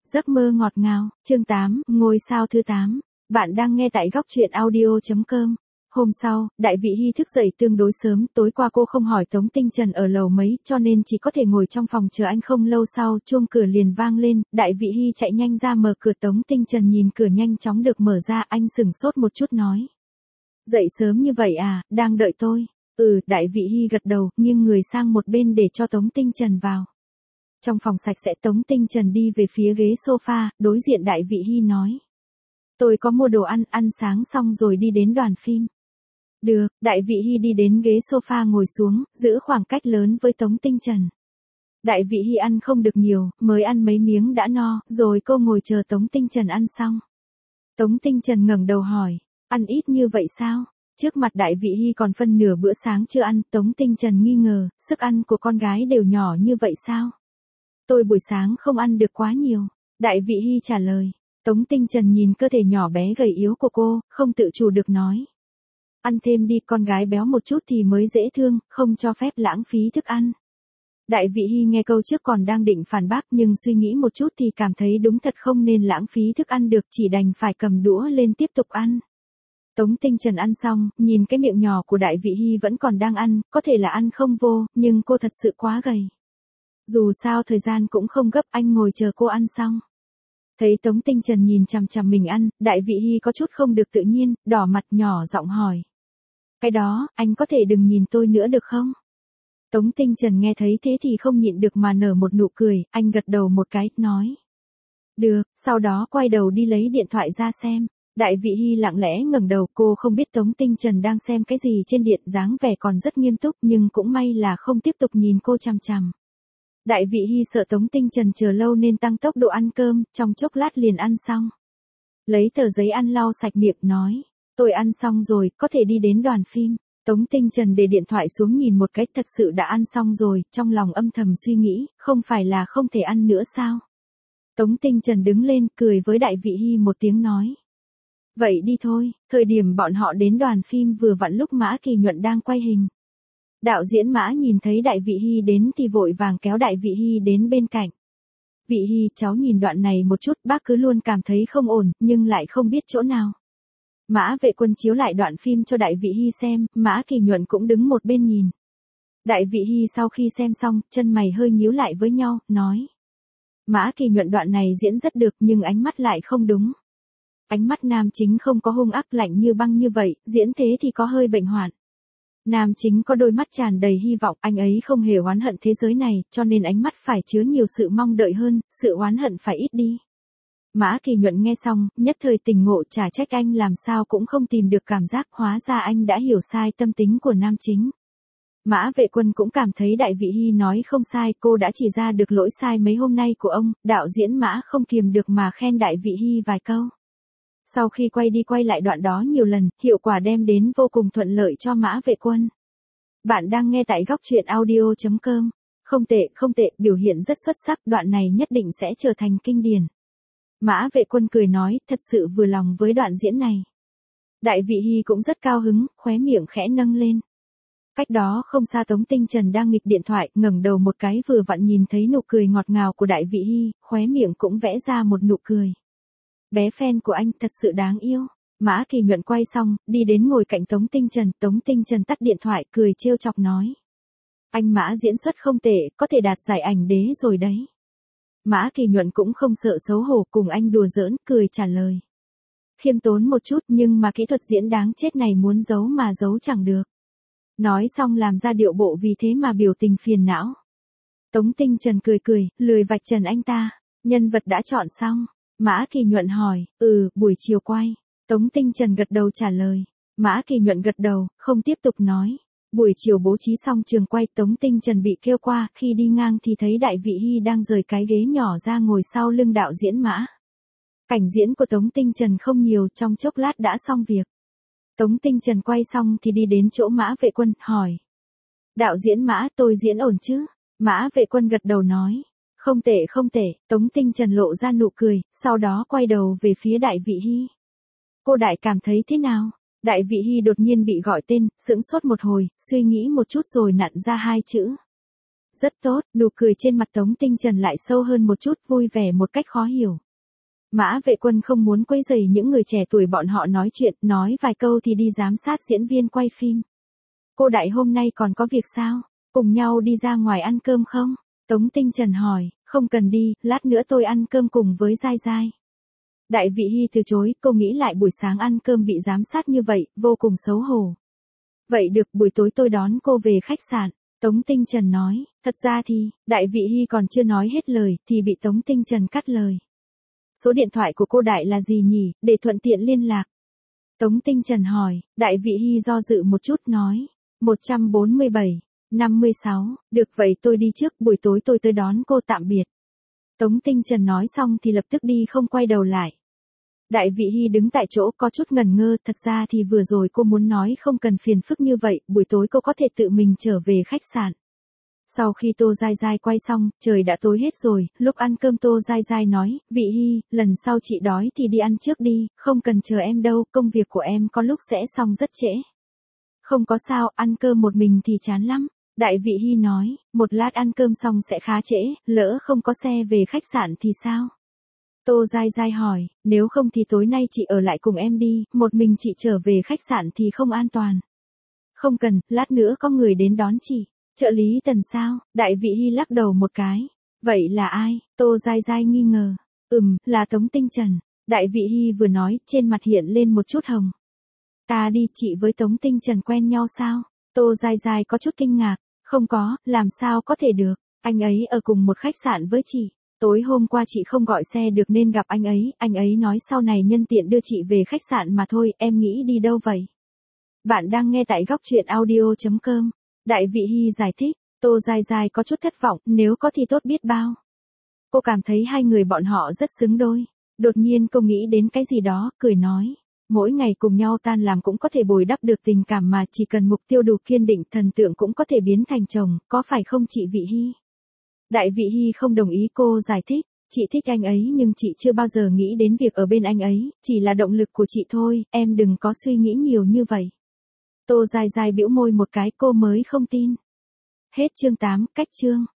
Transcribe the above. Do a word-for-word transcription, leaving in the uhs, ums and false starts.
Giấc mơ ngọt ngào, chương tám, ngôi sao thứ tám. Bạn đang nghe tại góc truyện audio chấm com. Hôm sau, Đại Vị Hy thức dậy tương đối sớm, tối qua cô không hỏi Tống Tinh Trần ở lầu mấy, cho nên chỉ có thể ngồi trong phòng chờ anh. Không lâu sau, chuông cửa liền vang lên, Đại Vị Hy chạy nhanh ra mở cửa. Tống Tinh Trần nhìn cửa nhanh chóng được mở ra, anh sửng sốt một chút nói. Dậy sớm như vậy à, đang đợi tôi. Ừ, Đại Vị Hy gật đầu, nghiêng người sang một bên để cho Tống Tinh Trần vào. Trong phòng sạch sẽ, Tống Tinh Trần đi về phía ghế sofa, đối diện Đại Vị Hy nói. Tôi có mua đồ ăn, ăn sáng xong rồi đi đến đoàn phim. Được, Đại Vị Hy đi đến ghế sofa ngồi xuống, giữ khoảng cách lớn với Tống Tinh Trần. Đại Vị Hy ăn không được nhiều, mới ăn mấy miếng đã no, rồi cô ngồi chờ Tống Tinh Trần ăn xong. Tống Tinh Trần ngẩng đầu hỏi, ăn ít như vậy sao? Trước mặt Đại Vị Hy còn phân nửa bữa sáng chưa ăn, Tống Tinh Trần nghi ngờ, sức ăn của con gái đều nhỏ như vậy sao? Tôi buổi sáng không ăn được quá nhiều. Đại Vị Hy trả lời. Tống Tinh Trần nhìn cơ thể nhỏ bé gầy yếu của cô, không tự chủ được nói. Ăn thêm đi, con gái béo một chút thì mới dễ thương, không cho phép lãng phí thức ăn. Đại Vị Hy nghe câu trước còn đang định phản bác, nhưng suy nghĩ một chút thì cảm thấy đúng thật không nên lãng phí thức ăn được, chỉ đành phải cầm đũa lên tiếp tục ăn. Tống Tinh Trần ăn xong, nhìn cái miệng nhỏ của Đại Vị Hy vẫn còn đang ăn, có thể là ăn không vô, nhưng cô thật sự quá gầy. Dù sao thời gian cũng không gấp, anh ngồi chờ cô ăn xong. Thấy Tống Tinh Trần nhìn chằm chằm mình ăn, Đại Vị Hy có chút không được tự nhiên, đỏ mặt nhỏ giọng hỏi. Cái đó, anh có thể đừng nhìn tôi nữa được không? Tống Tinh Trần nghe thấy thế thì không nhịn được mà nở một nụ cười, anh gật đầu một cái, nói. Được, sau đó quay đầu đi lấy điện thoại ra xem. Đại Vị Hy lặng lẽ ngẩng đầu, cô không biết Tống Tinh Trần đang xem cái gì trên điện, dáng vẻ còn rất nghiêm túc, nhưng cũng may là không tiếp tục nhìn cô chằm chằm. Đại Vị Hy sợ Tống Tinh Trần chờ lâu nên tăng tốc độ ăn cơm, trong chốc lát liền ăn xong. Lấy tờ giấy ăn lau sạch miệng nói, tôi ăn xong rồi, có thể đi đến đoàn phim. Tống Tinh Trần để điện thoại xuống nhìn một cái, thật sự đã ăn xong rồi, trong lòng âm thầm suy nghĩ, không phải là không thể ăn nữa sao? Tống Tinh Trần đứng lên, cười với Đại Vị Hy một tiếng nói. Vậy đi thôi, thời điểm bọn họ đến đoàn phim vừa vặn lúc Mã Kỳ Nhuận đang quay hình. Đạo diễn Mã nhìn thấy Đại Vị Hy đến thì vội vàng kéo Đại Vị Hy đến bên cạnh. Vị Hy, cháu nhìn đoạn này một chút, bác cứ luôn cảm thấy không ổn, nhưng lại không biết chỗ nào. Mã Vệ Quân chiếu lại đoạn phim cho Đại Vị Hy xem, Mã Kỳ Nhuận cũng đứng một bên nhìn. Đại Vị Hy sau khi xem xong, chân mày hơi nhíu lại với nhau, nói. Mã Kỳ Nhuận đoạn này diễn rất được nhưng ánh mắt lại không đúng. Ánh mắt nam chính không có hung ác lạnh như băng như vậy, diễn thế thì có hơi bệnh hoạn. Nam chính có đôi mắt tràn đầy hy vọng, anh ấy không hề oán hận thế giới này, cho nên ánh mắt phải chứa nhiều sự mong đợi hơn, sự oán hận phải ít đi. Mã Kỳ Nhuận nghe xong, nhất thời tỉnh ngộ, chả trách anh làm sao cũng không tìm được cảm giác, hóa ra anh đã hiểu sai tâm tính của nam chính. Mã Vệ Quân cũng cảm thấy Đại Vị Hy nói không sai, cô đã chỉ ra được lỗi sai mấy hôm nay của ông, đạo diễn Mã không kiềm được mà khen Đại Vị Hy vài câu. Sau khi quay đi quay lại đoạn đó nhiều lần, hiệu quả đem đến vô cùng thuận lợi cho Mã Vệ Quân. Bạn đang nghe tại góc truyện audio chấm com. Không tệ, không tệ, biểu hiện rất xuất sắc, đoạn này nhất định sẽ trở thành kinh điển. Mã Vệ Quân cười nói, thật sự vừa lòng với đoạn diễn này. Đại Vị Hy cũng rất cao hứng, khóe miệng khẽ nâng lên. Cách đó không xa Tống Tinh Trần đang nghịch điện thoại, ngẩng đầu một cái vừa vặn nhìn thấy nụ cười ngọt ngào của Đại Vị Hy, khóe miệng cũng vẽ ra một nụ cười. Bé fan của anh thật sự đáng yêu. Mã Kỳ Nhuận quay xong, đi đến ngồi cạnh Tống Tinh Trần, Tống Tinh Trần tắt điện thoại, cười trêu chọc nói. Anh Mã diễn xuất không tệ, có thể đạt giải ảnh đế rồi đấy. Mã Kỳ Nhuận cũng không sợ xấu hổ, cùng anh đùa giỡn, cười trả lời. Khiêm tốn một chút nhưng mà kỹ thuật diễn đáng chết này muốn giấu mà giấu chẳng được. Nói xong làm ra điệu bộ vì thế mà biểu tình phiền não. Tống Tinh Trần cười cười, lười vạch trần anh ta. Nhân vật đã chọn xong. Mã Kỳ Nhuận hỏi, ừ, buổi chiều quay. Tống Tinh Trần gật đầu trả lời. Mã Kỳ Nhuận gật đầu, không tiếp tục nói. Buổi chiều bố trí xong trường quay, Tống Tinh Trần bị kêu qua, khi đi ngang thì thấy Đại Vị Hy đang rời cái ghế nhỏ ra ngồi sau lưng đạo diễn Mã. Cảnh diễn của Tống Tinh Trần không nhiều, trong chốc lát đã xong việc. Tống Tinh Trần quay xong thì đi đến chỗ Mã Vệ Quân, hỏi. Đạo diễn Mã, tôi diễn ổn chứ? Mã Vệ Quân gật đầu nói. Không tệ không tệ, Tống Tinh Trần lộ ra nụ cười, sau đó quay đầu về phía Đại Vị Hy. Cô Đại cảm thấy thế nào? Đại Vị Hy đột nhiên bị gọi tên, sững sốt một hồi, suy nghĩ một chút rồi nặn ra hai chữ. Rất tốt, nụ cười trên mặt Tống Tinh Trần lại sâu hơn một chút, vui vẻ một cách khó hiểu. Mã Vệ Quân không muốn quấy rầy những người trẻ tuổi bọn họ nói chuyện, nói vài câu thì đi giám sát diễn viên quay phim. Cô Đại hôm nay còn có việc sao? Cùng nhau đi ra ngoài ăn cơm không? Tống Tinh Trần hỏi, không cần đi, lát nữa tôi ăn cơm cùng với Giai Giai. Đại Vị Hy từ chối, cô nghĩ lại buổi sáng ăn cơm bị giám sát như vậy, vô cùng xấu hổ. Vậy được, buổi tối tôi đón cô về khách sạn. Tống Tinh Trần nói, thật ra thì, Đại Vị Hy còn chưa nói hết lời, thì bị Tống Tinh Trần cắt lời. Số điện thoại của cô Đại là gì nhỉ, để thuận tiện liên lạc. Tống Tinh Trần hỏi, Đại Vị Hy do dự một chút nói, một bốn bảy, năm sáu, được vậy tôi đi trước, buổi tối tôi tới đón cô, tạm biệt. Tống Tinh Trần nói xong thì lập tức đi không quay đầu lại. Đại Vị Hy đứng tại chỗ có chút ngần ngơ, thật ra thì vừa rồi cô muốn nói không cần phiền phức như vậy, buổi tối cô có thể tự mình trở về khách sạn. Sau khi Tô Giai Giai quay xong, trời đã tối hết rồi, lúc ăn cơm Tô Giai Giai nói, Vị Hy, lần sau chị đói thì đi ăn trước đi, không cần chờ em đâu, công việc của em có lúc sẽ xong rất trễ. Không có sao, ăn cơm một mình thì chán lắm. Đại Vị Hy nói, một lát ăn cơm xong sẽ khá trễ, lỡ không có xe về khách sạn thì sao? Tô Giai Giai hỏi, nếu không thì tối nay chị ở lại cùng em đi, một mình chị trở về khách sạn thì không an toàn. Không cần, lát nữa có người đến đón chị. Trợ lý Tần sao? Đại Vị Hy lắc đầu một cái. Vậy là ai? Tô Giai Giai nghi ngờ. Ừm, là Tống Tinh Trần. Đại Vị Hy vừa nói, trên mặt hiện lên một chút hồng. Ta đi, chị với Tống Tinh Trần quen nhau sao? Tô Giai Giai có chút kinh ngạc. Không có, làm sao có thể được. Anh ấy ở cùng một khách sạn với chị. Tối hôm qua chị không gọi xe được nên gặp anh ấy, anh ấy nói sau này nhân tiện đưa chị về khách sạn mà thôi, em nghĩ đi đâu vậy? Bạn đang nghe tại góc truyện audio chấm com. Đại Vị Hy giải thích, Tô Giai Giai có chút thất vọng, nếu có thì tốt biết bao. Cô cảm thấy hai người bọn họ rất xứng đôi. Đột nhiên cô nghĩ đến cái gì đó, cười nói. Mỗi ngày cùng nhau tan làm cũng có thể bồi đắp được tình cảm mà, chỉ cần mục tiêu đủ kiên định, thần tượng cũng có thể biến thành chồng, có phải không chị Vị Hy? Đại Vị Hy không đồng ý, cô giải thích, chị thích anh ấy nhưng chị chưa bao giờ nghĩ đến việc ở bên anh ấy, chỉ là động lực của chị thôi, em đừng có suy nghĩ nhiều như vậy. Tô Giai Giai bĩu môi một cái, cô mới không tin. Hết chương tám, cách chương.